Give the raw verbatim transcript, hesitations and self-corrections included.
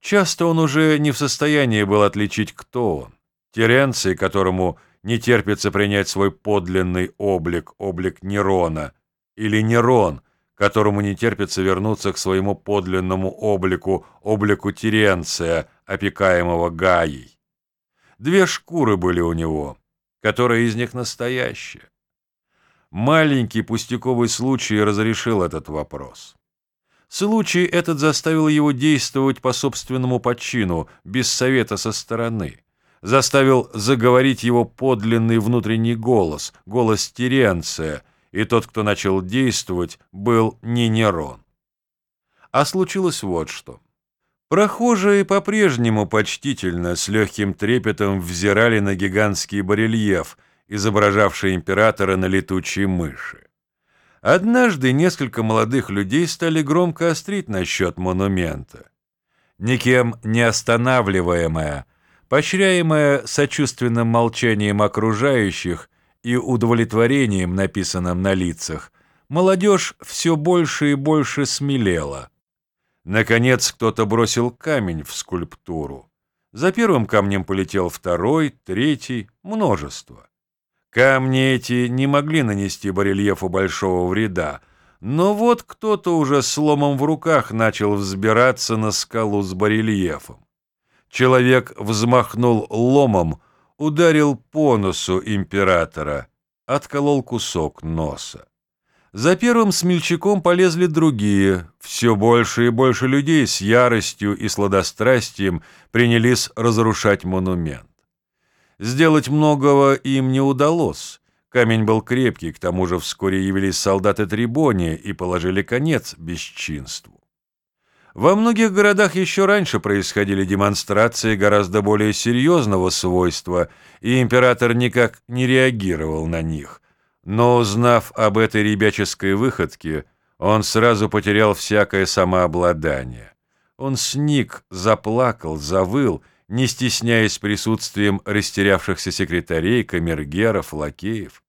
Часто он уже не в состоянии был отличить, кто он. Теренций, которому не терпится принять свой подлинный облик, облик Нерона, или Нерон, которому не терпится вернуться к своему подлинному облику, облику Теренция, опекаемого Гаей. Две шкуры были у него, которая из них настоящая. Маленький пустяковый случай разрешил этот вопрос. Случай этот заставил его действовать по собственному почину, без совета со стороны. Заставил заговорить его подлинный внутренний голос, голос Теренция, и тот, кто начал действовать, был не Нерон. А случилось вот что. Прохожие по-прежнему почтительно, с легким трепетом взирали на гигантский барельеф, изображавший императора на летучей мыши. Однажды несколько молодых людей стали громко острить насчет монумента. Никем не останавливаемая, поощряемая сочувственным молчанием окружающих и удовлетворением, написанным на лицах, молодежь все больше и больше смелела. Наконец кто-то бросил камень в скульптуру. За первым камнем полетел второй, третий, множество. Камни эти не могли нанести барельефу большого вреда, но вот кто-то уже с ломом в руках начал взбираться на скалу с барельефом. Человек взмахнул ломом, ударил по носу императора, отколол кусок носа. За первым смельчаком полезли другие, все больше и больше людей с яростью и сладострастием принялись разрушать монумент. Сделать многого им не удалось. Камень был крепкий, к тому же вскоре явились солдаты Трибония и положили конец бесчинству. Во многих городах еще раньше происходили демонстрации гораздо более серьезного свойства, и император никак не реагировал на них. Но, узнав об этой ребяческой выходке, он сразу потерял всякое самообладание. Он сник, заплакал, завыл, не стесняясь присутствием растерявшихся секретарей, камергеров, лакеев.